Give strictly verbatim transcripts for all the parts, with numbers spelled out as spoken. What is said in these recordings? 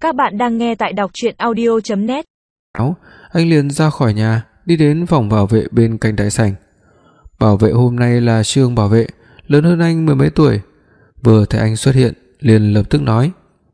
Các bạn đang nghe tại đọc truyện audio chấm net. Anh liền ra khỏi nhà, đi đến phòng bảo vệ bên cạnh đại sảnh. Bảo vệ hôm nay là Trương Bảo Vệ, lớn hơn anh mười mấy tuổi. Vừa thấy anh xuất hiện, liền lập tức nói: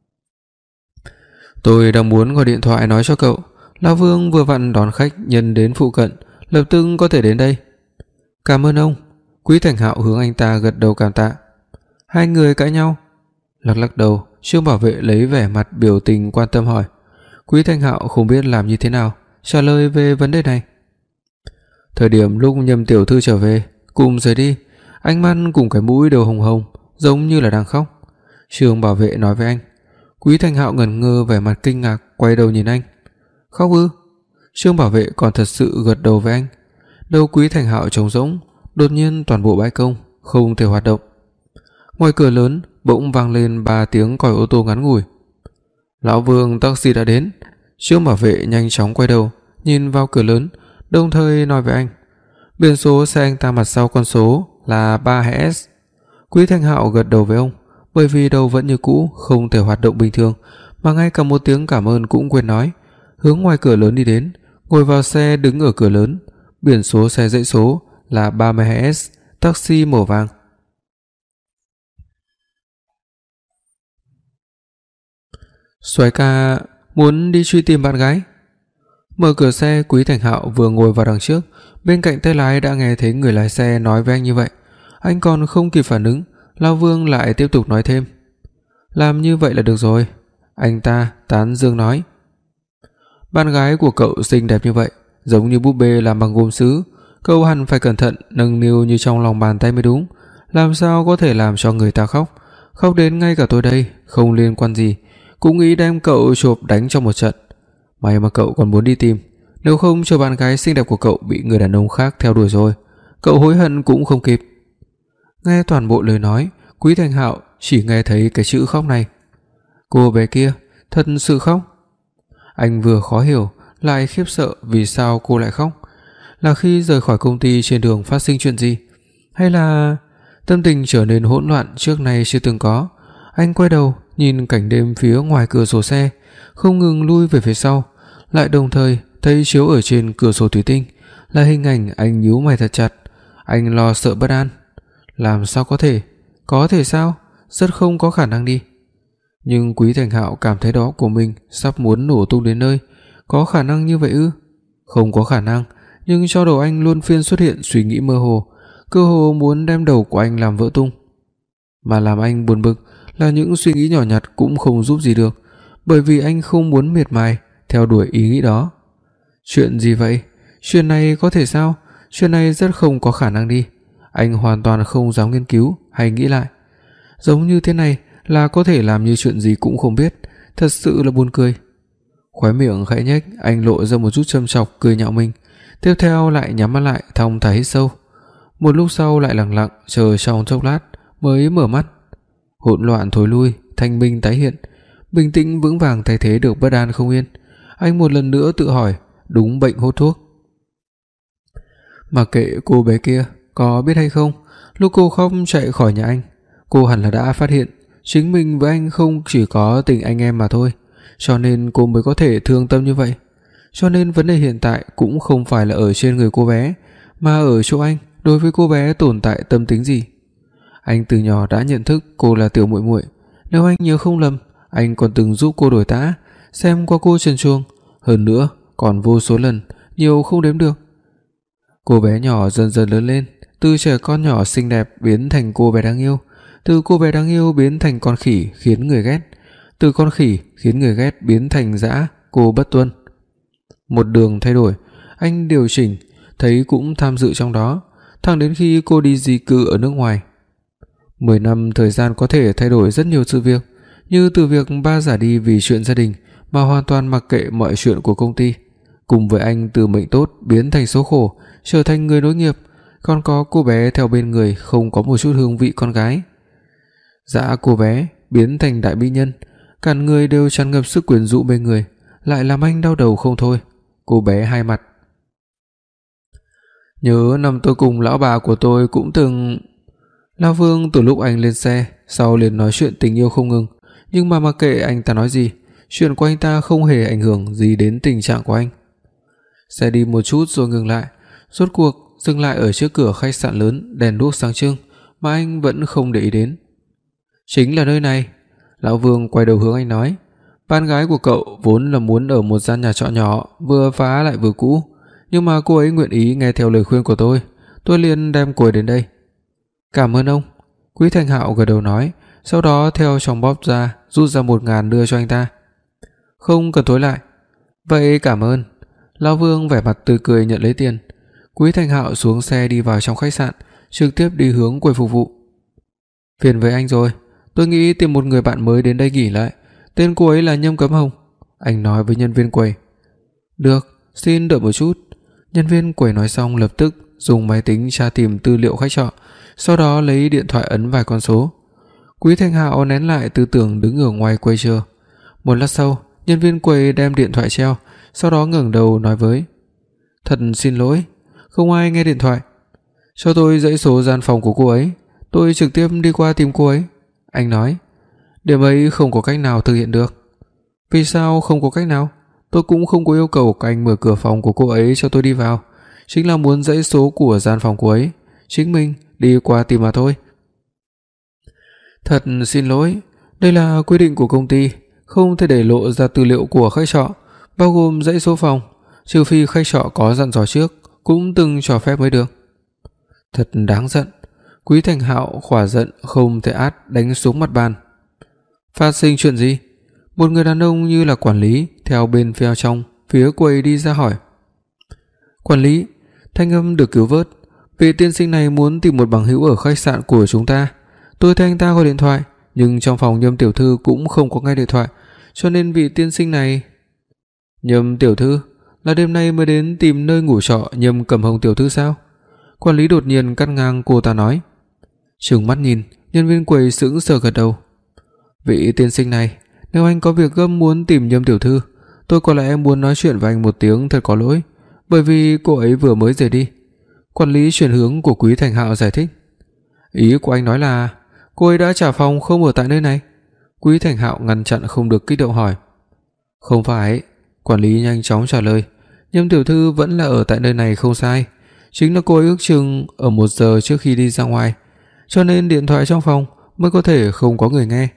"Tôi đang muốn gọi điện thoại nói cho cậu, Lão Vương vừa vặn đón khách nhân đến phụ cận, lập tức có thể đến đây." "Cảm ơn ông." Quý Thành Hạo hướng anh ta gật đầu cảm tạ. Hai người cãi nhau. Lắc lắc đầu, Trương Bảo Vệ lấy vẻ mặt biểu tình quan tâm hỏi. Quý Thành Hạo không biết làm như thế nào trả lời về vấn đề này. Thời điểm lúc Nhâm tiểu thư trở về, cùng rời đi, ánh mắt cùng cái mũi đều hồng hồng, giống như là đang khóc. Trương Bảo Vệ nói với anh. Quý Thành Hạo ngẩn ngơ vẻ mặt kinh ngạc, quay đầu nhìn anh. "Khóc ư?" Trương Bảo Vệ còn thật sự gật đầu với anh. Đầu Quý Thành Hạo trống rỗng, đột nhiên toàn bộ bãi công không thể hoạt động. Ngoài cửa lớn bỗng vang lên ba tiếng còi ô tô ngắn ngủi. "Lão Vương, taxi đã đến." Trương Bảo Vệ nhanh chóng quay đầu, nhìn vào cửa lớn, đồng thời nói với anh. Biển số xe anh ta mặt sau con số là ba hai S. Quý Thành Hạo gật đầu với ông, bởi vì đầu vẫn như cũ, không thể hoạt động bình thường, mà ngay cả một tiếng cảm ơn cũng quên nói. Hướng ngoài cửa lớn đi đến, ngồi vào xe đứng ở cửa lớn. Biển số xe dãy số là ba mươi hai S, taxi màu vàng. "Soái ca muốn đi truy tìm bạn gái." Mở cửa xe, Quý Thành Hạo vừa ngồi vào đằng trước, bên cạnh tay lái đã nghe thấy người lái xe nói với anh như vậy. Anh còn không kịp phản ứng, Lão Vương lại tiếp tục nói thêm. "Làm như vậy là được rồi." Anh ta tán dương nói. "Bạn gái của cậu xinh đẹp như vậy, giống như búp bê làm bằng gốm sứ, cậu hẳn phải cẩn thận nâng niu như trong lòng bàn tay mới đúng. Làm sao có thể làm cho người ta khóc, khóc đến ngay cả tôi đây không liên quan gì cũng nghĩ đem cậu chộp đánh trong một trận. May mà cậu còn muốn đi tìm, nếu không cho bạn gái xinh đẹp của cậu bị người đàn ông khác theo đuổi rồi, cậu hối hận cũng không kịp." Nghe toàn bộ lời nói, Quý Thành Hạo chỉ nghe thấy cái chữ khóc này. Cô bé kia thật sự khóc. Anh vừa khó hiểu lại khiếp sợ vì sao cô lại khóc. Là khi rời khỏi công ty trên đường phát sinh chuyện gì, hay là tâm tình trở nên hỗn loạn trước nay chưa từng có. Anh quay đầu nhìn cảnh đêm phía ngoài cửa sổ xe, không ngừng lui về phía sau, lại đồng thời thấy chiếu ở trên cửa sổ thủy tinh là hình ảnh anh nhíu mày thật chặt. Anh lo sợ bất an. Làm sao có thể? Có thể sao? Rất không có khả năng đi. Nhưng Quý Thành Hạo cảm thấy đó của mình sắp muốn nổ tung đến nơi. Có khả năng như vậy ư? Không có khả năng. Nhưng cho đầu anh luôn phiên xuất hiện suy nghĩ mơ hồ, cơ hồ muốn đem đầu của anh làm vỡ tung. Mà làm anh buồn bực là những suy nghĩ nhỏ nhặt cũng không giúp gì được, bởi vì anh không muốn miệt mài theo đuổi ý nghĩ đó. Chuyện gì vậy? Chuyện này có thể sao? Chuyện này rất không có khả năng đi. Anh hoàn toàn không dám nghiên cứu hay nghĩ lại. Giống như thế này là có thể làm như chuyện gì cũng không biết, thật sự là buồn cười. Khóe miệng khẽ nhếch, anh lộ ra một chút châm chọc cười nhạo mình. Tiếp theo lại nhắm mắt lại thong thả hít sâu. Một lúc sau lại lặng lặng chờ trong chốc lát mới mở mắt. Hỗn loạn thối lui, thanh minh tái hiện, bình tĩnh vững vàng thay thế được bất an không yên. Anh một lần nữa tự hỏi, đúng bệnh hốt thuốc. Mặc kệ cô bé kia có biết hay không, lúc cô khóc chạy khỏi nhà anh, cô hẳn là đã phát hiện chính mình với anh không chỉ có tình anh em mà thôi, cho nên cô mới có thể thương tâm như vậy. Cho nên vấn đề hiện tại cũng không phải là ở trên người cô bé, mà ở chỗ anh đối với cô bé tồn tại tâm tính gì. Anh từ nhỏ đã nhận thức cô là tiểu muội muội, nếu anh nhớ không lầm, anh còn từng giúp cô đổi tã, xem qua cô trần truồng, hơn nữa còn vô số lần, nhiều không đếm được. Cô bé nhỏ dần dần lớn lên, từ trẻ con nhỏ xinh đẹp biến thành cô bé đáng yêu, từ cô bé đáng yêu biến thành con khỉ khiến người ghét, từ con khỉ khiến người ghét biến thành dã cô bất tuân. Một đường thay đổi, anh điều chỉnh, thấy cũng tham dự trong đó, thẳng đến khi cô đi di cư ở nước ngoài. Mười năm thời gian có thể thay đổi rất nhiều sự việc, như từ việc ba giả đi vì chuyện gia đình mà hoàn toàn mặc kệ mọi chuyện của công ty, cùng với anh từ mệnh tốt biến thành số khổ, trở thành người nối nghiệp, còn có cô bé theo bên người không có một chút hương vị con gái. Dã cô bé biến thành đại mỹ nhân, cả người đều tràn ngập sức quyến rũ bên người, lại làm anh đau đầu không thôi. Cô bé hai mặt. Nhớ năm tôi cùng lão bà của tôi cũng từng... Lão Vương từ lúc anh lên xe, sau liền nói chuyện tình yêu không ngừng, nhưng mà mặc kệ anh ta nói gì, chuyện của anh ta không hề ảnh hưởng gì đến tình trạng của anh. Xe đi một chút rồi ngừng lại, rốt cuộc dừng lại ở trước cửa khách sạn lớn đèn đuốc sáng trưng mà anh vẫn không để ý đến. Chính là nơi này. Lão Vương quay đầu hướng anh nói, bạn gái của cậu vốn là muốn ở một gian nhà trọ nhỏ vừa phá lại vừa cũ, nhưng mà cô ấy nguyện ý nghe theo lời khuyên của tôi, tôi liền đem cô ấy đến đây. Cảm ơn ông. Quý Thành Hạo gật đầu nói, sau đó theo trong bóp ra rút ra một ngàn đưa cho anh ta. Không cần tối lại. Vậy cảm ơn. Lão Vương vẻ mặt tươi cười nhận lấy tiền. Quý Thành Hạo xuống xe đi vào trong khách sạn, trực tiếp đi hướng quầy phục vụ. Phiền với anh rồi, tôi nghĩ tìm một người bạn mới đến đây nghỉ lại. Tên cô ấy là Nhâm Cấm Hồng, anh nói với nhân viên quầy. Được, xin đợi một chút. Nhân viên quầy nói xong lập tức dùng máy tính tra tìm tư liệu khách trọ, sau đó lấy điện thoại ấn vài con số. Quý Thành Hạo nén lại tư tưởng đứng ở ngoài quầy chờ. Một lát sau, nhân viên quầy đem điện thoại treo, sau đó ngẩng đầu nói với: Thật xin lỗi, không ai nghe điện thoại. Cho tôi dãy số gian phòng của cô ấy, tôi trực tiếp đi qua tìm cô ấy. Anh nói, điểm ấy không có cách nào thực hiện được. Vì sao không có cách nào? Tôi cũng không có yêu cầu các anh mở cửa phòng của cô ấy cho tôi đi vào, chính là muốn dãy số của gian phòng cô ấy, chính mình đi qua tìm mà thôi. Thật xin lỗi, đây là quy định của công ty, không thể để lộ ra tư liệu của khách trọ, bao gồm dãy số phòng, trừ phi khách trọ có dặn dò trước, cũng từng cho phép mới được. Thật đáng giận. Quý Thành Hạo khỏa giận không thể át đánh xuống mặt bàn. Phát sinh chuyện gì? Một người đàn ông như là quản lý theo bên phía trong phía quầy đi ra hỏi. Quản lý, thanh âm được cứu vớt. Vị tiên sinh này muốn tìm một bằng hữu ở khách sạn của chúng ta. Tôi thấy anh ta gọi điện thoại, nhưng trong phòng Nhâm tiểu thư cũng không có nghe điện thoại, cho nên vị tiên sinh này... Nhâm tiểu thư là đêm nay mới đến tìm nơi ngủ trọ Nhâm Cẩm Hồng tiểu thư sao? Quản lý đột nhiên cắt ngang cô ta nói. Trừng mắt nhìn, nhân viên quầy sững sờ gật đầu. Vị tiên sinh này, nếu anh có việc gấp muốn tìm Nhâm tiểu thư, tôi có lẽ muốn nói chuyện với anh một tiếng thật có lỗi, bởi vì cô ấy vừa mới rời đi. Quản lý chuyển hướng của Quý Thành Hạo giải thích. Ý của anh nói là cô ấy đã trả phòng không ở tại nơi này? Quý Thành Hạo ngăn chặn không được kích động hỏi. Không phải. Quản lý nhanh chóng trả lời. Nhâm tiểu thư vẫn là ở tại nơi này không sai, chính là cô ấy ước chừng ở một giờ trước khi đi ra ngoài, cho nên điện thoại trong phòng mới có thể không có người nghe.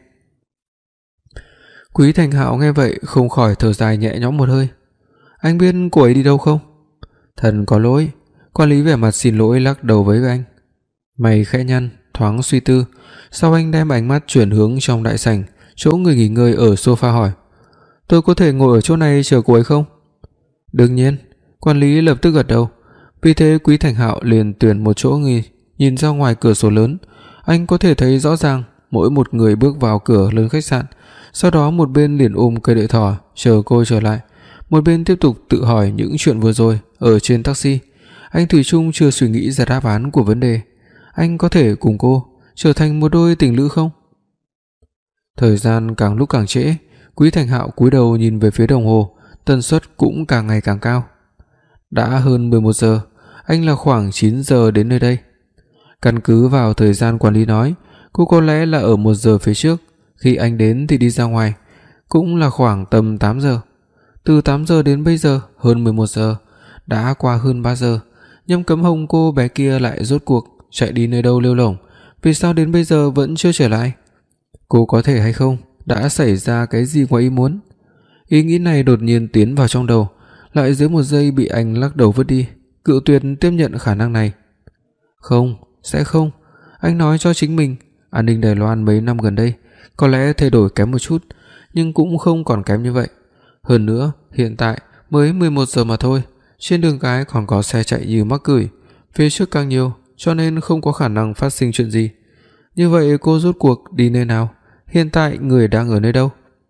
Quý Thành Hạo nghe vậy không khỏi thở dài nhẹ nhõm một hơi. Anh biết cô ấy đi đâu không? Thần có lỗi. Quản lý vẻ mặt xin lỗi lắc đầu với anh. Mày khẽ nhăn, thoáng suy tư, sau anh đem ánh mắt chuyển hướng trong đại sảnh, chỗ người nghỉ ngơi ở sofa hỏi. Tôi có thể ngồi ở chỗ này chờ cô ấy không? Đương nhiên. Quản lý lập tức gật đầu. Vì thế Quý Thành Hạo liền tuyển một chỗ nghỉ, nhìn ra ngoài cửa sổ lớn, anh có thể thấy rõ ràng mỗi một người bước vào cửa lớn khách sạn, sau đó một bên liền ôm cây đợi thỏ chờ cô trở lại, một bên tiếp tục tự hỏi những chuyện vừa rồi ở trên taxi. Anh thủy chung chưa suy nghĩ ra đáp án của vấn đề. Anh có thể cùng cô trở thành một đôi tình lữ không? Thời gian càng lúc càng trễ, Quý Thành Hạo cúi đầu nhìn về phía đồng hồ, tần suất cũng càng ngày càng cao. Đã hơn mười một giờ, anh là khoảng chín giờ đến nơi đây. Căn cứ vào thời gian quản lý nói, cô có lẽ là ở một giờ phía trước, khi anh đến thì đi ra ngoài, cũng là khoảng tầm tám giờ. Từ tám giờ đến bây giờ hơn mười một giờ, đã qua hơn ba giờ. Nhâm Cấm Hồng cô bé kia lại rốt cuộc chạy đi nơi đâu lêu lổng, vì sao đến bây giờ vẫn chưa trở lại? Cô có thể hay không đã xảy ra cái gì ngoài ý muốn? Ý nghĩ này đột nhiên tiến vào trong đầu, lại dưới một giây bị anh lắc đầu vứt đi, cự tuyệt tiếp nhận khả năng này. Không, sẽ không. Anh nói cho chính mình, an ninh Đài Loan mấy năm gần đây có lẽ thay đổi kém một chút, nhưng cũng không còn kém như vậy. Hơn nữa, hiện tại mới mười một giờ mà thôi, trên đường cái còn có xe chạy như mắc cười, phía trước càng nhiều, cho nên không có khả năng phát sinh chuyện gì. Như vậy cô rốt cuộc đi nơi nào? Hiện tại người đang ở nơi đâu?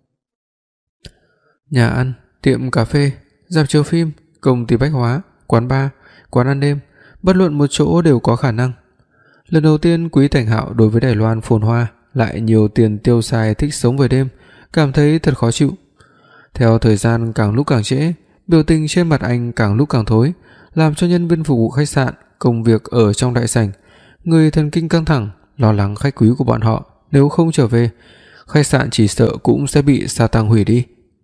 Nhà ăn, tiệm cà phê, rạp chiếu phim, công ty bách hóa, quán bar, quán ăn đêm, bất luận một chỗ đều có khả năng. Lần đầu tiên Quý Thành Hạo đối với Đài Loan phồn hoa lại nhiều tiền tiêu xài thích sống về đêm, cảm thấy thật khó chịu. Theo thời gian càng lúc càng trễ, biểu tình trên mặt anh càng lúc càng thối, làm cho nhân viên phục vụ khách sạn, công việc ở trong đại sảnh, người thần kinh căng thẳng, lo lắng khách quý của bọn họ nếu không trở về, khách sạn chỉ sợ cũng sẽ bị sa tăng hủy đi.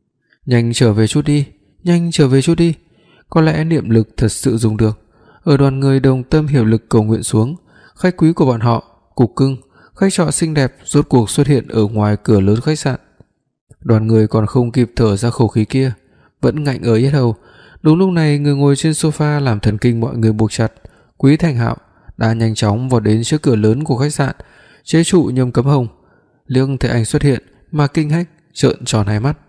Nhanh trở về chút đi, nhanh trở về chút đi. Có lẽ niệm lực thật sự dùng được. Ở đoàn người đồng tâm hiệp lực cầu nguyện xuống, khách quý của bọn họ, cục cưng, khách trọ xinh đẹp rốt cuộc xuất hiện ở ngoài cửa lớn khách sạn. Đoàn người còn không kịp thở ra khẩu khí kia, vẫn ngạnh ở yết hầu. Đúng lúc này, người ngồi trên sofa làm thần kinh mọi người buộc chặt, Quý Thành Hạo đã nhanh chóng vào đến trước cửa lớn của khách sạn, chế trụ Nhâm Cấm Hồng. Liếc thấy anh xuất hiện mà kinh hách trợn tròn hai mắt.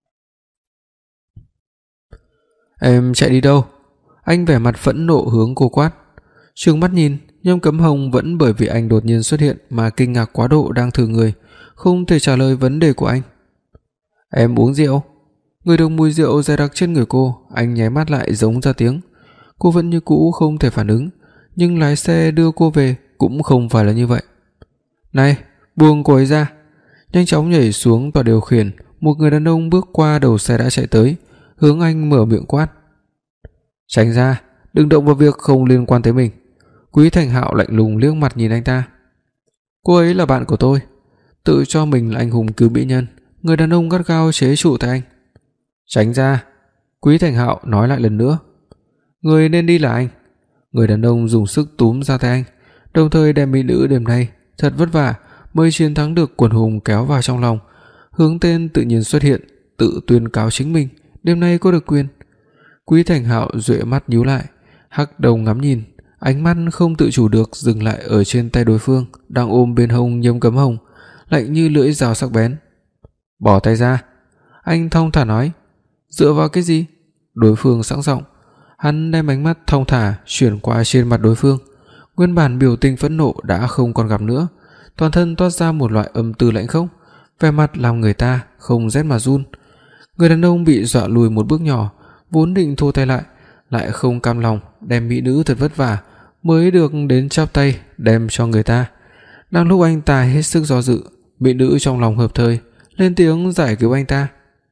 Em chạy đi đâu? Anh vẻ mặt phẫn nộ hướng cô quát. Trừng mắt nhìn, Nhâm Cấm Hồng vẫn bởi vì anh đột nhiên xuất hiện mà kinh ngạc quá độ đang thử người, không thể trả lời vấn đề của anh. Em uống rượu. Người được mùi rượu dày đặc trên người cô, anh nháy mắt lại giống ra tiếng. Cô vẫn như cũ không thể phản ứng, nhưng lái xe đưa cô về cũng không phải là như vậy. Này, buông cô ấy ra. Nhanh chóng nhảy xuống tòa điều khiển, một người đàn ông bước qua đầu xe đã chạy tới, hướng anh mở miệng quát. Tránh ra, đừng động vào việc không liên quan tới mình. Quý Thành Hạo lạnh lùng liếc mặt nhìn anh ta. Cô ấy là bạn của tôi, tự cho mình là anh hùng cứu mỹ nhân. Người đàn ông gắt gao chế trụ tay anh. Tránh ra. Quý Thành Hạo nói lại lần nữa. Người nên đi là anh. Người đàn ông dùng sức túm ra tay anh, đồng thời đem mỹ nữ đêm nay thật vất vả mới chiến thắng được quần hùng kéo vào trong lòng. Hướng tên tự nhiên xuất hiện, tự tuyên cáo chính mình đêm nay có được quyền. Quý Thành Hạo duệ mắt nhíu lại, hắc đầu ngắm nhìn, ánh mắt không tự chủ được dừng lại ở trên tay đối phương đang ôm bên hông Nhâm Cấm Hồng, lạnh như lưỡi dao sắc bén. Bỏ tay ra. Anh thong thả nói. Dựa vào cái gì? Đối phương sẵn giọng. Hắn đem ánh mắt thong thả chuyển qua trên mặt đối phương. Nguyên bản biểu tình phẫn nộ đã không còn gặp nữa, toàn thân toát ra một loại âm tư lạnh khốc, vẻ mặt làm người ta không rét mà run. Người đàn ông bị dọa lùi một bước nhỏ, vốn định thu tay lại, lại không cam lòng đem mỹ nữ thật vất vả mới được đến chắp tay đem cho người ta. Đang lúc anh ta hết sức do dự, mỹ nữ trong lòng hợp thời lên tiếng giải cứu anh ta.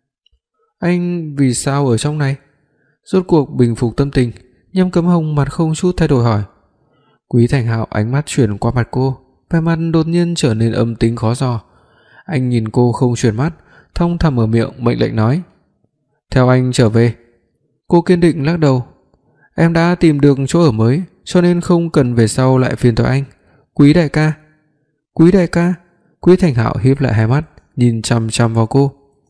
Anh vì sao ở trong này? Rốt cuộc bình phục tâm tình, Nhâm Cấm Hồng mặt không chút thay đổi hỏi. Quý Thành Hạo ánh mắt chuyển qua mặt cô, vẻ mặt đột nhiên trở nên âm tính khó dò. Anh nhìn cô không chuyển mắt, thong thả mở miệng mệnh lệnh nói. Theo anh trở về. Cô kiên định lắc đầu. Em đã tìm được chỗ ở mới, cho nên không cần về sau lại phiền toái anh. Quý đại ca. Quý đại ca. Quý Thành Hạo híp lại hai mắt, nhìn chằm chằm vào cô.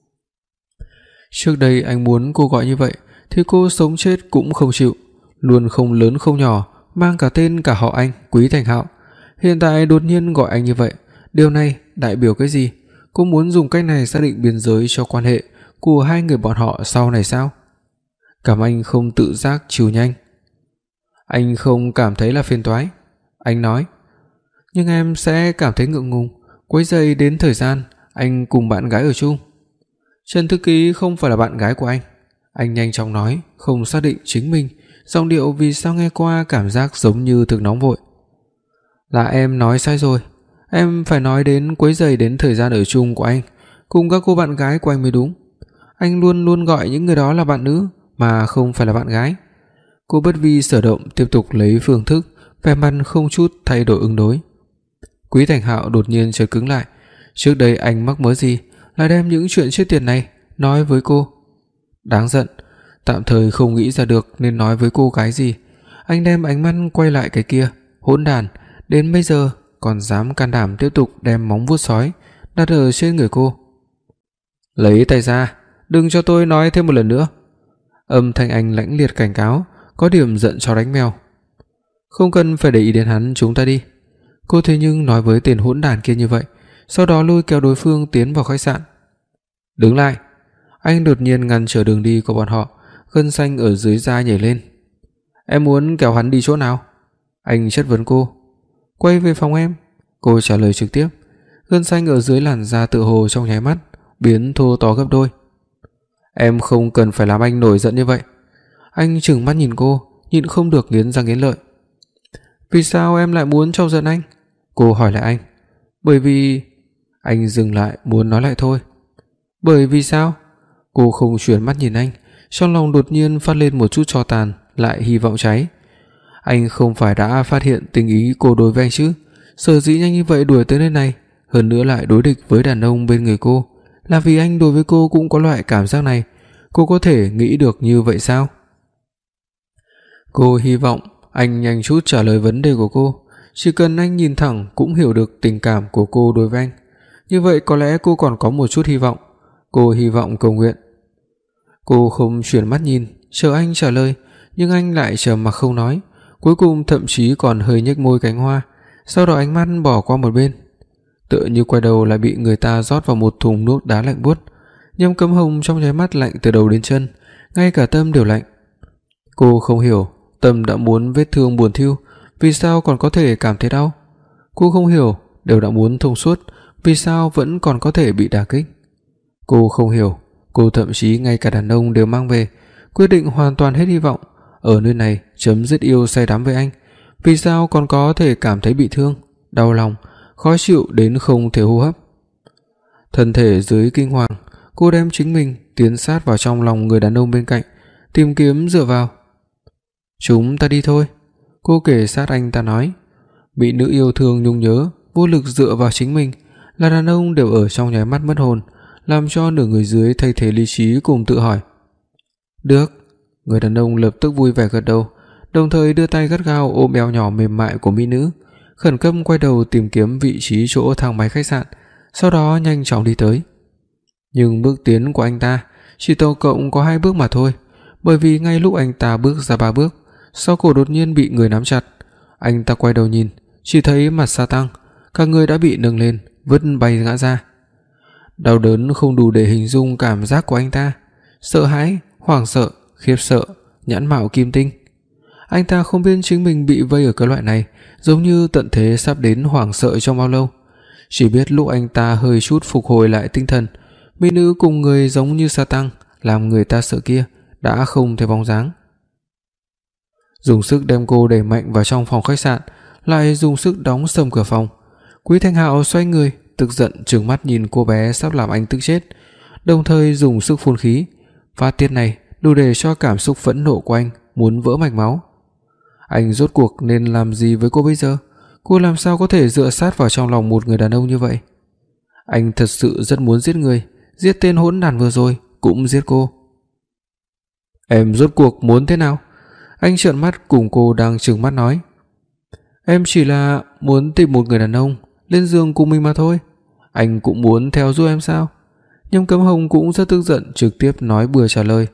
Trước đây anh muốn cô gọi như vậy thì cô sống chết cũng không chịu, luôn không lớn không nhỏ, mang cả tên cả họ anh, Quý Thành Hạo. Hiện tại đột nhiên gọi anh như vậy, điều này đại biểu cái gì? Cô muốn dùng cách này xác định biên giới cho quan hệ của hai người bọn họ sau này sao? Cảm anh không tự giác chiều nhanh. Anh không cảm thấy là phiền toái. Anh nói. Nhưng em sẽ cảm thấy ngượng ngùng, quấy rầy đến thời gian anh cùng bạn gái ở chung. Trần Thư Ký không phải là bạn gái của anh. Anh nhanh chóng nói, không xác định chính mình, giọng điệu vì sao nghe qua cảm giác giống như thực nóng vội. Là em nói sai rồi, em phải nói đến quấy rầy đến thời gian ở chung của anh cùng các cô bạn gái của anh mới đúng. Anh luôn luôn gọi những người đó là bạn nữ mà không phải là bạn gái. Cô bất vi sở động tiếp tục lấy phương thức, vẻ mặt không chút thay đổi ứng đối. Quý Thành Hạo đột nhiên chợt cứng lại. Trước đây anh mắc mớ gì lại đem những chuyện chết tiệt này nói với cô? Đáng giận, tạm thời không nghĩ ra được nên nói với cô cái gì. Anh đem ánh mắt quay lại cái kia, hỗn đản, đến bây giờ còn dám can đảm tiếp tục đem móng vuốt sói đặt ở trên người cô. Lấy tay ra, đừng cho tôi nói thêm một lần nữa. Âm thanh anh lãnh liệt cảnh cáo, có điểm giận chó đánh mèo. Không cần phải để ý đến hắn, chúng ta đi. Cô thế nhưng nói với tên hỗn đản kia như vậy, sau đó lôi kéo đối phương tiến vào khách sạn. Đứng lại. Anh đột nhiên ngăn trở đường đi của bọn họ, gân xanh ở dưới da nhảy lên. Em muốn kéo hắn đi chỗ nào? Anh chất vấn cô. Quay về phòng em. Cô trả lời trực tiếp. Gân xanh ở dưới làn da tự hồ trong nháy mắt biến thô to gấp đôi. Em không cần phải làm anh nổi giận như vậy. Anh trừng mắt nhìn cô, nhịn không được nghiến răng nghiến lợi. Vì sao em lại muốn trêu giận anh? Cô hỏi lại anh. Bởi vì... Anh dừng lại muốn nói lại thôi. Bởi vì sao? Cô không chuyển mắt nhìn anh, trong lòng đột nhiên phát lên một chút tro tàn, lại hy vọng cháy. Anh không phải đã phát hiện tình ý cô đối với anh chứ? Sở dĩ nhanh như vậy đuổi tới nơi này, hơn nữa lại đối địch với đàn ông bên người cô, là vì anh đối với cô cũng có loại cảm giác này, Cô có thể nghĩ được như vậy sao? Cô hy vọng anh nhanh chút trả lời vấn đề của cô. Chỉ cần anh nhìn thẳng cũng hiểu được tình cảm của cô đối với anh. Như vậy có lẽ cô còn có một chút hy vọng. Cô hy vọng cầu nguyện. Cô không chuyển mắt nhìn, chờ anh trả lời, nhưng anh lại trầm mặc không nói, cuối cùng thậm chí còn hơi nhếch môi cánh hoa, sau đó ánh mắt bỏ qua một bên. Tựa như quay đầu lại bị người ta rót vào một thùng nước đá lạnh buốt. Nhâm Cấm Hồng trong nháy mắt lạnh từ đầu đến chân, ngay cả tâm đều lạnh. Cô không hiểu, tâm đã muốn vết thương buồn thiêu, vì sao còn có thể cảm thấy đau? Cô không hiểu, đều đã muốn thông suốt, vì sao vẫn còn có thể bị đả kích? Cô không hiểu, cô thậm chí ngay cả đàn ông đều mang về, quyết định hoàn toàn hết hy vọng ở nơi này chấm dứt yêu say đắm với anh, vì sao còn có thể cảm thấy bị thương, đau lòng, khó chịu đến không thể hô hấp. Thân thể dưới kinh hoàng, cô đem chính mình tiến sát vào trong lòng người đàn ông bên cạnh, tìm kiếm dựa vào. "Chúng ta đi thôi." Cô kể sát anh ta nói. Bị nữ yêu thương nhung nhớ, vô lực dựa vào chính mình, là đàn ông đều ở trong nháy mắt mất hồn, làm cho nửa người dưới thay thế lý trí cùng tự hỏi. "Được." Người đàn ông lập tức vui vẻ gật đầu, đồng thời đưa tay gắt gao ôm eo nhỏ mềm mại của mỹ nữ, khẩn cấp quay đầu tìm kiếm vị trí chỗ thang máy khách sạn, sau đó nhanh chóng đi tới. Nhưng bước tiến của anh ta chỉ tổng cộng có hai bước mà thôi, bởi vì ngay lúc anh ta bước ra ba bước, sau cổ đột nhiên bị người nắm chặt. Anh ta quay đầu nhìn, chỉ thấy mặt Sa Tăng, cả người đã bị nâng lên, vứt bay ngã ra. Đau đớn không đủ để hình dung cảm giác của anh ta, sợ hãi, hoảng sợ, khiếp sợ, nhãn mạo kim tinh. Anh ta không biết chính mình bị vây ở cái loại này, giống như tận thế sắp đến hoảng sợ trong bao lâu. Chỉ biết lúc anh ta hơi chút phục hồi lại tinh thần, mỹ nữ cùng người giống như Sa Tăng làm người ta sợ kia đã không thấy bóng dáng. Dùng sức đem cô đẩy mạnh vào trong phòng khách sạn, lại dùng sức đóng sầm cửa phòng. Quý Thanh Hạo xoay người, tức giận trừng mắt nhìn cô bé sắp làm anh tức chết, đồng thời dùng sức phun khí. Phát tiết này đủ để cho cảm xúc phẫn nộ của anh muốn vỡ mạch máu. Anh rốt cuộc nên làm gì với cô bây giờ? Cô làm sao có thể dựa sát vào trong lòng một người đàn ông như vậy? Anh thật sự rất muốn giết người, giết tên hỗn đản vừa rồi, cũng giết cô. "Em rốt cuộc muốn thế nào?" Anh trợn mắt cùng cô đang trừng mắt nói. "Em chỉ là muốn tìm một người đàn ông lên giường cùng mình mà thôi. Anh cũng muốn theo giúp em sao?" Nhâm Cấm Hồng cũng rất tức giận, trực tiếp nói bừa trả lời.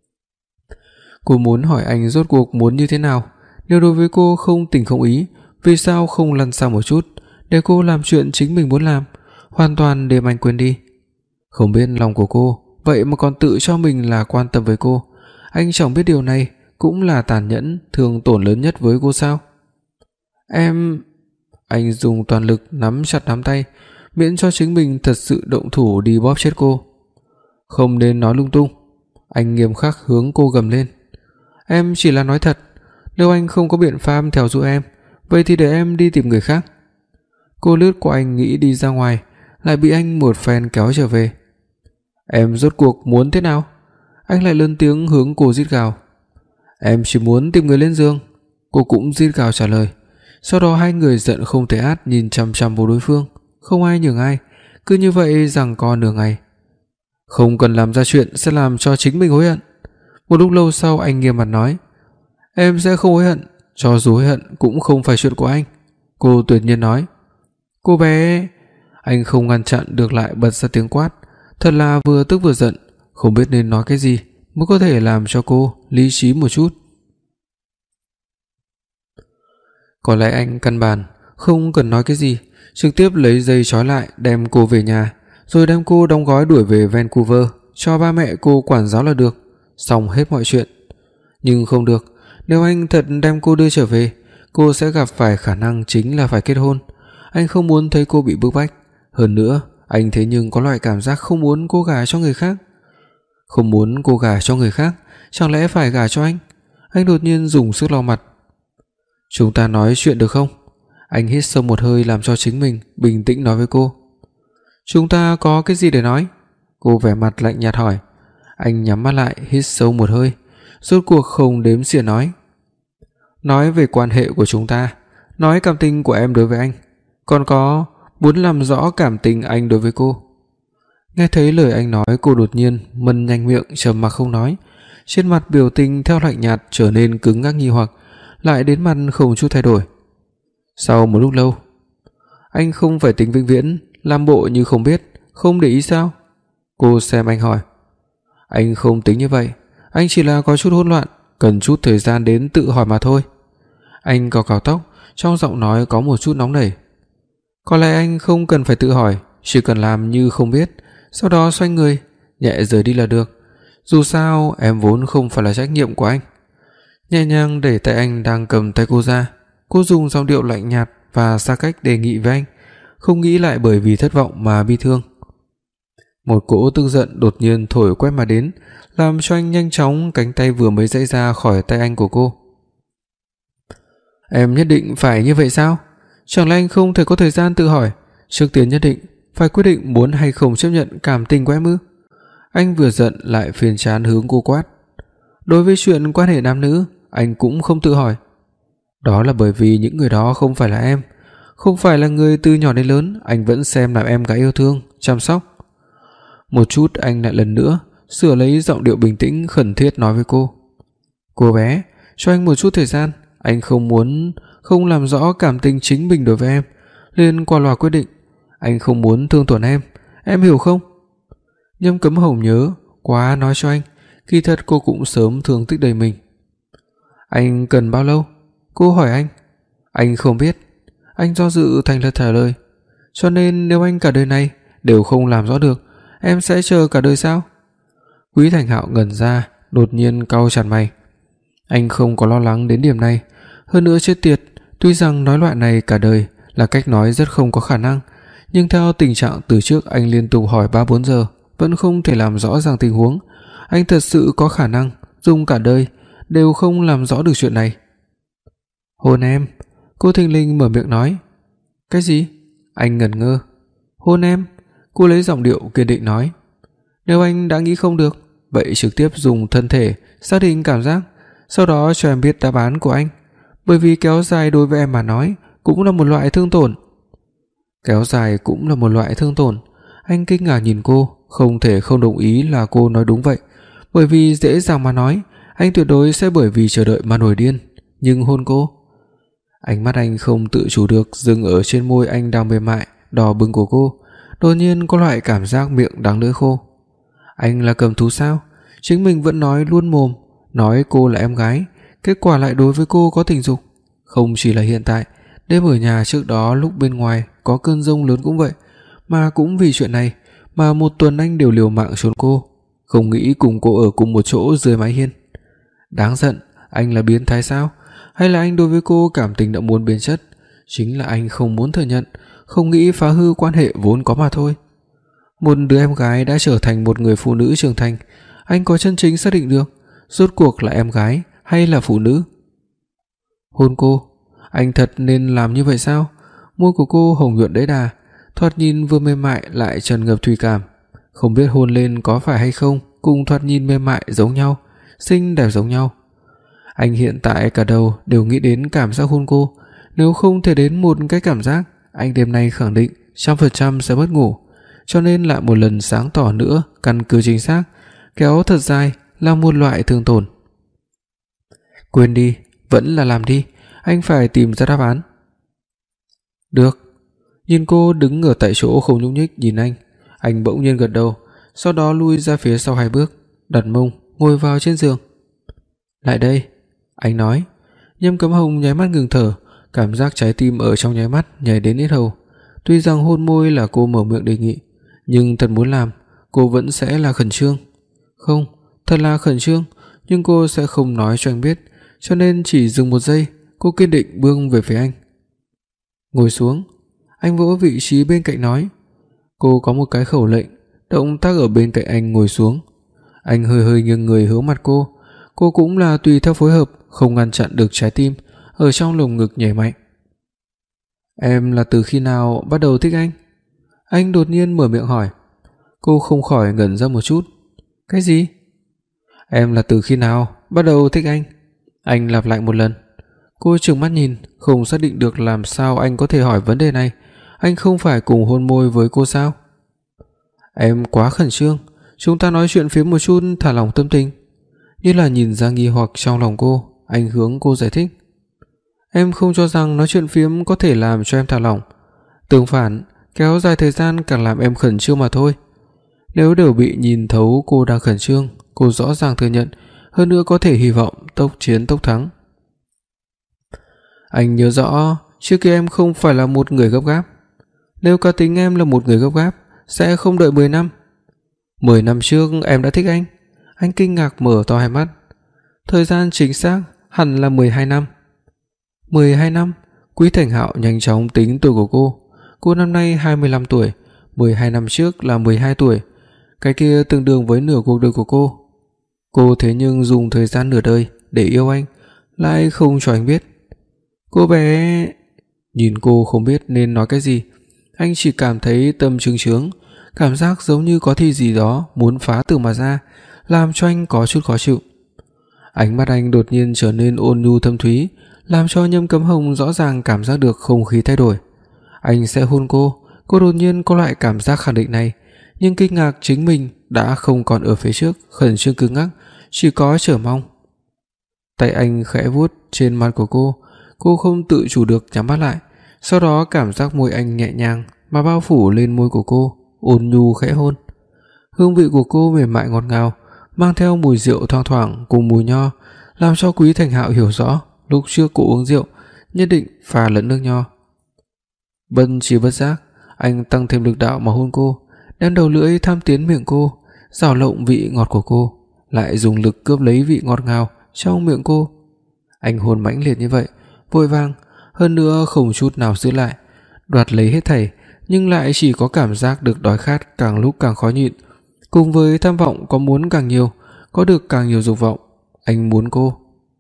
Cô muốn hỏi anh rốt cuộc muốn như thế nào, nếu đối với cô không tình không ý, vì sao không lăn sang một chút để cô làm chuyện chính mình muốn làm, hoàn toàn để anh quên đi. Không biết lòng của cô, vậy mà còn tự cho mình là quan tâm với cô. Anh chẳng biết điều này cũng là tàn nhẫn, thương tổn lớn nhất với cô sao? Em... Anh dùng toàn lực nắm chặt nắm tay, miễn cho chính mình thật sự động thủ đi bóp chết cô. Không nên nói lung tung. Anh nghiêm khắc hướng cô gầm lên. Em chỉ là nói thật, nếu anh không có biện pháp theo giúp em, vậy thì để em đi tìm người khác. Cô lướt qua anh nghĩ đi ra ngoài, lại bị anh một phen kéo trở về. Em rốt cuộc muốn thế nào? Anh lại lớn tiếng hướng cô rít gào. Em chỉ muốn tìm người lên giường. Cô cũng rít gào trả lời. Sau đó hai người giận không thể át nhìn chằm chằm vào đối phương, không ai nhường ai, cứ như vậy giằng co nửa ngày. Không cần làm ra chuyện sẽ làm cho chính mình hối hận. Một lúc lâu sau anh nghiêm mặt nói. Em sẽ không hối hận, cho dù hối hận cũng không phải chuyện của anh. Cô tuyệt nhiên nói. Cô bé... Anh không ngăn chặn được lại bật ra tiếng quát, thật là vừa tức vừa giận, không biết nên nói cái gì mới có thể làm cho cô lý trí một chút. Có lẽ anh căn bản không cần nói cái gì, trực tiếp lấy dây trói lại đem cô về nhà, rồi đem cô đóng gói đuổi về Vancouver cho ba mẹ cô quản giáo là được, xong hết mọi chuyện. Nhưng không được, nếu anh thật đem cô đưa trở về, cô sẽ gặp phải khả năng chính là phải kết hôn. Anh không muốn thấy cô bị bức bách. Hơn nữa, anh thế nhưng có loại cảm giác không muốn cô gả cho người khác. Không muốn cô gả cho người khác, chẳng lẽ phải gả cho anh? Anh đột nhiên dùng sức lau mặt. Chúng ta nói chuyện được không? Anh hít sâu một hơi làm cho chính mình bình tĩnh nói với cô. Chúng ta có cái gì để nói? Cô vẻ mặt lạnh nhạt hỏi. Anh nhắm mắt lại hít sâu một hơi, rốt cuộc không đếm xỉa nói. Nói về quan hệ của chúng ta, nói cảm tình của em đối với anh, còn có muốn làm rõ cảm tình anh đối với cô. Nghe thấy lời anh nói, cô đột nhiên mân nhanh miệng, trầm mặc không nói. Trên mặt biểu tình theo lạnh nhạt trở nên cứng ngắc nghi hoặc, lại đến mặt không chút thay đổi. Sau một lúc lâu, anh không phải tính vĩnh viễn làm bộ như không biết, không để ý sao? Cô xem anh hỏi. Anh không tính như vậy, anh chỉ là có chút hỗn loạn, cần chút thời gian đến tự hỏi mà thôi. Anh cào cào tóc, trong giọng nói có một chút nóng nảy. Có lẽ anh không cần phải tự hỏi, chỉ cần làm như không biết, sau đó xoay người, nhẹ rời đi là được. Dù sao em vốn không phải là trách nhiệm của anh. Nhẹ nhàng đẩy tay anh đang cầm tay cô ra, cô dùng giọng điệu lạnh nhạt và xa cách đề nghị với anh, không nghĩ lại bởi vì thất vọng mà bi thương. Một cỗ tức giận đột nhiên thổi quét mà đến, làm cho anh nhanh chóng cánh tay vừa mới giãy ra khỏi tay anh của cô. Em nhất định phải như vậy sao? Chẳng lẽ anh không thể có thời gian tự hỏi, trước tiên nhất định phải quyết định muốn hay không chấp nhận cảm tình của em ư? Anh vừa giận lại phiền chán hướng cô quát. Đối với chuyện quan hệ nam nữ, anh cũng không tự hỏi. Đó là bởi vì những người đó không phải là em, không phải là người từ nhỏ đến lớn anh vẫn xem làm em gái yêu thương, chăm sóc. Một chút anh lại lần nữa sửa lấy giọng điệu bình tĩnh khẩn thiết nói với cô. Cô bé, cho anh một chút thời gian, anh không muốn không làm rõ cảm tình chính mình đối với em, liền qua loa quyết định. Anh không muốn thương tổn em, em hiểu không? Nhâm Cấm Hồng nhớ quá nói cho anh, kỳ thật cô cũng sớm thương tích đầy mình. Anh cần bao lâu? Cô hỏi anh. Anh không biết. Anh do dự thành thật trả lời. Cho nên nếu anh cả đời này đều không làm rõ được, em sẽ chờ cả đời sao? Quý Thành Hạo ngẩn ra, đột nhiên cau chặt mày. Anh không có lo lắng đến điểm này, hơn nữa chết tiệt, tuy rằng nói loại này cả đời là cách nói rất không có khả năng, nhưng theo tình trạng từ trước anh liên tục hỏi ba bốn giờ vẫn không thể làm rõ ràng tình huống, anh thật sự có khả năng dùng cả đời đều không làm rõ được chuyện này. Hôn em, cô thình lình mở miệng nói. Cái gì? Anh ngẩn ngơ. Hôn em? Cô lấy giọng điệu kiên định nói. Nếu anh đã nghĩ không được, vậy trực tiếp dùng thân thể xác định cảm giác, sau đó cho em biết đáp án của anh, bởi vì kéo dài đối với em mà nói cũng là một loại thương tổn. Kéo dài cũng là một loại thương tổn. Anh kinh ngạc nhìn cô, không thể không đồng ý là cô nói đúng vậy, bởi vì dễ dàng mà nói, anh tuyệt đối sẽ bởi vì chờ đợi mà nổi điên, nhưng hôn cô. Ánh mắt anh không tự chủ được dừng ở trên môi anh đang mềm mại, đỏ bừng của cô, đột nhiên có loại cảm giác miệng đắng lưỡi khô. Anh là cầm thú sao? Chính mình vẫn nói luôn mồm, nói cô là em gái, kết quả lại đối với cô có tình dục. Không chỉ là hiện tại, đêm ở nhà trước đó lúc bên ngoài có cơn giông lớn cũng vậy, mà cũng vì chuyện này mà một tuần anh đều liều mạng trốn cô, không nghĩ cùng cô ở cùng một chỗ dưới mái hiên. Đáng giận, anh là biến thái sao? Hay là anh đối với cô cảm tình đã muốn biến chất, chính là anh không muốn thừa nhận, không nghĩ phá hư quan hệ vốn có mà thôi. Một đứa em gái đã trở thành một người phụ nữ trưởng thành, anh có chân chính xác định được rốt cuộc là em gái hay là phụ nữ. Hôn cô, anh thật nên làm như vậy sao? Môi của cô hồng nhuận đẫy đà, thoạt nhìn vừa mềm mại lại tràn ngập thủy cảm, không biết hôn lên có phải hay không cùng thoạt nhìn mềm mại giống nhau, xinh đẹp giống nhau. Anh hiện tại cả đầu đều nghĩ đến cảm giác hôn cô, nếu không thể đến một cái cảm giác, anh đêm nay khẳng định trăm phần trăm sẽ mất ngủ, cho nên lại một lần sáng tỏ nữa, căn cứ chính xác, kéo thật dài là một loại thương tổn. Quên đi, vẫn là làm đi, anh phải tìm ra đáp án. Được. Nhìn cô đứng ở tại chỗ không nhúc nhích nhìn anh, anh bỗng nhiên gật đầu, sau đó lui ra phía sau hai bước, đặt mông ngồi vào trên giường. Lại đây, anh nói. Nhâm Cấm Hồng nháy mắt ngừng thở, cảm giác trái tim ở trong nháy mắt nhảy đến yết hầu. Tuy rằng hôn môi là cô mở miệng đề nghị, nhưng thật muốn làm, cô vẫn sẽ là khẩn trương. Không, thật là khẩn trương, nhưng cô sẽ không nói cho anh biết, cho nên chỉ dừng một giây, cô kiên định bước về phía anh. Ngồi xuống. Anh vỗ vị trí bên cạnh nói. Cô có một cái khẩu lệnh, động tác ở bên cạnh anh ngồi xuống. Anh hơi hơi nghiêng người hướng mặt cô, cô cũng là tùy theo phối hợp, không ngăn chặn được trái tim ở trong lồng ngực nhảy mạnh. Em là từ khi nào bắt đầu thích anh? Anh đột nhiên mở miệng hỏi. Cô không khỏi ngẩn ra một chút. Cái gì? Em là từ khi nào bắt đầu thích anh? Anh lặp lại một lần. Cô trừng mắt nhìn, không xác định được làm sao anh có thể hỏi vấn đề này. Anh không phải cùng hôn môi với cô sao? Em quá khẩn trương, chúng ta nói chuyện phiếm một chút, thả lỏng tâm tình. Như là nhìn ra nghi hoặc trong lòng cô, anh hướng cô giải thích. Em không cho rằng nói chuyện phiếm có thể làm cho em thả lỏng. Tương phản, kéo dài thời gian càng làm em khẩn trương mà thôi. Nếu đều bị nhìn thấu cô đang khẩn trương, cô rõ ràng thừa nhận, hơn nữa có thể hy vọng tốc chiến tốc thắng. Anh nhớ rõ, trước kia em không phải là một người gấp gáp. Nếu cá tính em là một người gấp gáp, sẽ không đợi mười năm. mười năm trước em đã thích anh. Anh kinh ngạc mở to hai mắt. Thời gian chính xác hẳn là mười hai năm. mười hai năm? Quý Thành Hạo nhanh chóng tính tuổi của cô. Cô năm nay hai mươi lăm tuổi, mười hai năm trước là mười hai tuổi. Cái kia tương đương với nửa cuộc đời của cô. Cô thế nhưng dùng thời gian nửa đời để yêu anh, lại không cho anh biết. Cô bé... Nhìn cô không biết nên nói cái gì. Anh chỉ cảm thấy tâm trướng trướng, cảm giác giống như có thứ gì đó muốn phá tường mà ra, làm cho anh có chút khó chịu. Ánh mắt anh đột nhiên trở nên ôn nhu thâm thúy, làm cho Nhâm Cấm Hồng rõ ràng cảm giác được không khí thay đổi. Anh sẽ hôn cô. Cô đột nhiên có loại cảm giác khẳng định này, nhưng kinh ngạc chính mình đã không còn ở phía trước khẩn trương cứng ngắc, chỉ có chờ mong. Tay anh khẽ vuốt trên mặt của cô, cô không tự chủ được nhắm mắt lại. Sau đó cảm giác môi anh nhẹ nhàng mà bao phủ lên môi của cô, ôn nhu khẽ hôn. Hương vị của cô mềm mại ngọt ngào, mang theo mùi rượu thoang thoảng cùng mùi nho, làm cho Quý Thành Hạo hiểu rõ lúc trước cô uống rượu nhất định pha lẫn nước nho. Bất chi bất giác, anh tăng thêm lực đạo mà hôn cô, đem đầu lưỡi tham tiến miệng cô, rào lộng vị ngọt của cô, lại dùng lực cướp lấy vị ngọt ngào trong miệng cô. Anh hôn mãnh liệt như vậy, vội vàng, hơn nữa không chút nào giữ lại, đoạt lấy hết thảy, nhưng lại chỉ có cảm giác được đói khát càng lúc càng khó nhịn, cùng với tham vọng có muốn càng nhiều, có được càng nhiều dục vọng. Anh muốn cô.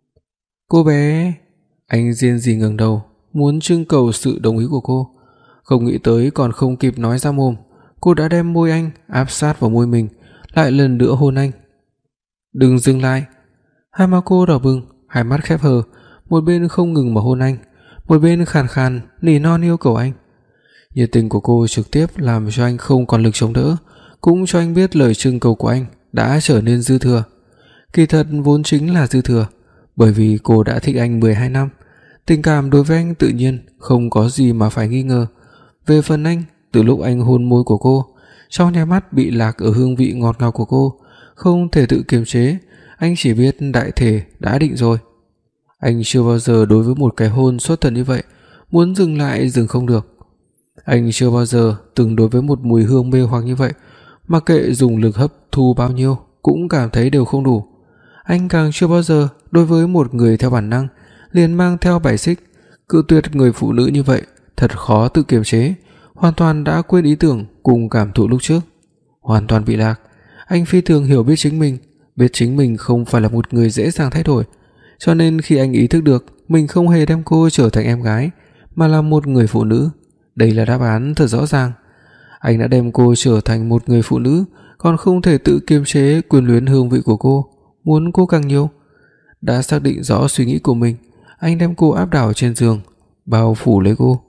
Cô bé. Anh riêng gì ngẩng đầu, muốn trưng cầu sự đồng ý của cô. Không nghĩ tới còn không kịp nói ra mồm, cô đã đem môi anh áp sát vào môi mình, lại lần nữa hôn anh. Đừng dừng lại. Hai má cô đỏ bừng, hai mắt khép hờ, một bên không ngừng mà hôn anh, một bên khàn khàn nỉ non yêu cầu anh. Nhiệt tình của cô trực tiếp làm cho anh không còn lực chống đỡ, cũng cho anh biết lời trưng cầu của anh đã trở nên dư thừa. Kỳ thật vốn chính là dư thừa, bởi vì cô đã thích anh mười hai năm, tình cảm đối với anh tự nhiên không có gì mà phải nghi ngờ. Về phần anh, từ lúc anh hôn môi của cô, trong nháy mắt bị lạc ở hương vị ngọt ngào của cô, không thể tự kiềm chế, anh chỉ biết đại thể đã định rồi. Anh chưa bao giờ đối với một cái hôn xuất thần như vậy, muốn dừng lại dừng không được. Anh chưa bao giờ từng đối với một mùi hương mê hoặc như vậy, mặc kệ dùng lực hấp thu bao nhiêu cũng cảm thấy đều không đủ. Anh càng chưa bao giờ đối với một người theo bản năng liền mang theo bài xích, cự tuyệt người phụ nữ như vậy, thật khó tự kiềm chế, hoàn toàn đã quên ý tưởng cùng cảm thụ lúc trước, hoàn toàn bị lạc. Anh phi thường hiểu biết chính mình, biết chính mình không phải là một người dễ dàng thay đổi, cho nên khi anh ý thức được mình không hề đem cô trở thành em gái, mà là một người phụ nữ, đây là đáp án thật rõ ràng. Anh đã đem cô trở thành một người phụ nữ, còn không thể tự kiềm chế quyến luyến hương vị của cô, muốn cô càng nhiều. Đã xác định rõ suy nghĩ của mình, anh đem cô áp đảo trên giường, bao phủ lấy cô.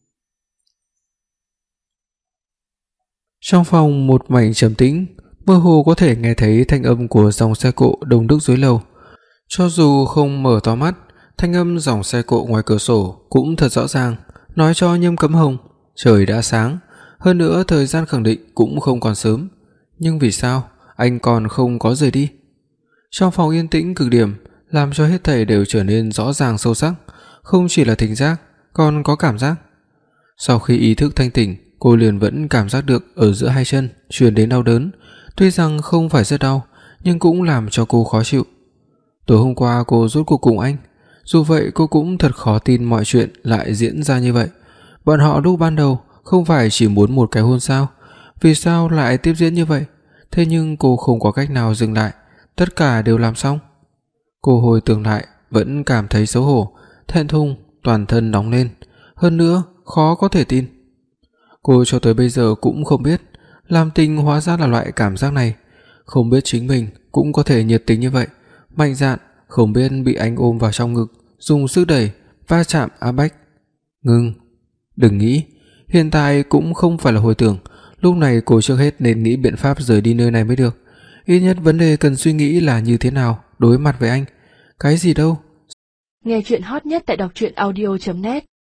Trong phòng một mảnh trầm tĩnh, mơ hồ có thể nghe thấy thanh âm của dòng xe cộ đông đúc dưới lầu. Cho dù không mở to mắt, thanh âm dòng xe cộ ngoài cửa sổ cũng thật rõ ràng, nói cho Nhâm Cấm Hồng trời đã sáng, hơn nữa thời gian khẳng định cũng không còn sớm. Nhưng vì sao anh còn không có rời đi? Trong phòng yên tĩnh cực điểm, làm cho hết thảy đều trở nên rõ ràng sâu sắc, không chỉ là thính giác, còn có cảm giác. Sau khi ý thức thanh tỉnh, cô liền vẫn cảm giác được ở giữa hai chân truyền đến đau đớn, tuy rằng không phải rất đau, nhưng cũng làm cho cô khó chịu. Tối hôm qua cô rốt cuộc cùng anh, dù vậy cô cũng thật khó tin mọi chuyện lại diễn ra như vậy. Bọn họ lúc ban đầu không phải chỉ muốn một cái hôn sao? Vì sao lại tiếp diễn như vậy? Thế nhưng cô không có cách nào dừng lại, tất cả đều làm xong. Cô hồi tưởng lại vẫn cảm thấy xấu hổ, thẹn thùng, toàn thân nóng lên, hơn nữa khó có thể tin. Cô cho tới bây giờ cũng không biết làm tình hóa ra là loại cảm giác này, không biết chính mình cũng có thể nhiệt tình như vậy, mạnh dạn, không biết bị anh ôm vào trong ngực, dùng sức đẩy, va chạm áp bách. Ngừng, đừng nghĩ, hiện tại cũng không phải là hồi tưởng, Lúc này cô trước hết nên nghĩ biện pháp rời đi nơi này mới được. Ít nhất vấn đề cần suy nghĩ là như thế nào đối mặt với anh. Cái gì đâu. Nghe chuyện hot nhất tại đọc truyện audio chấm net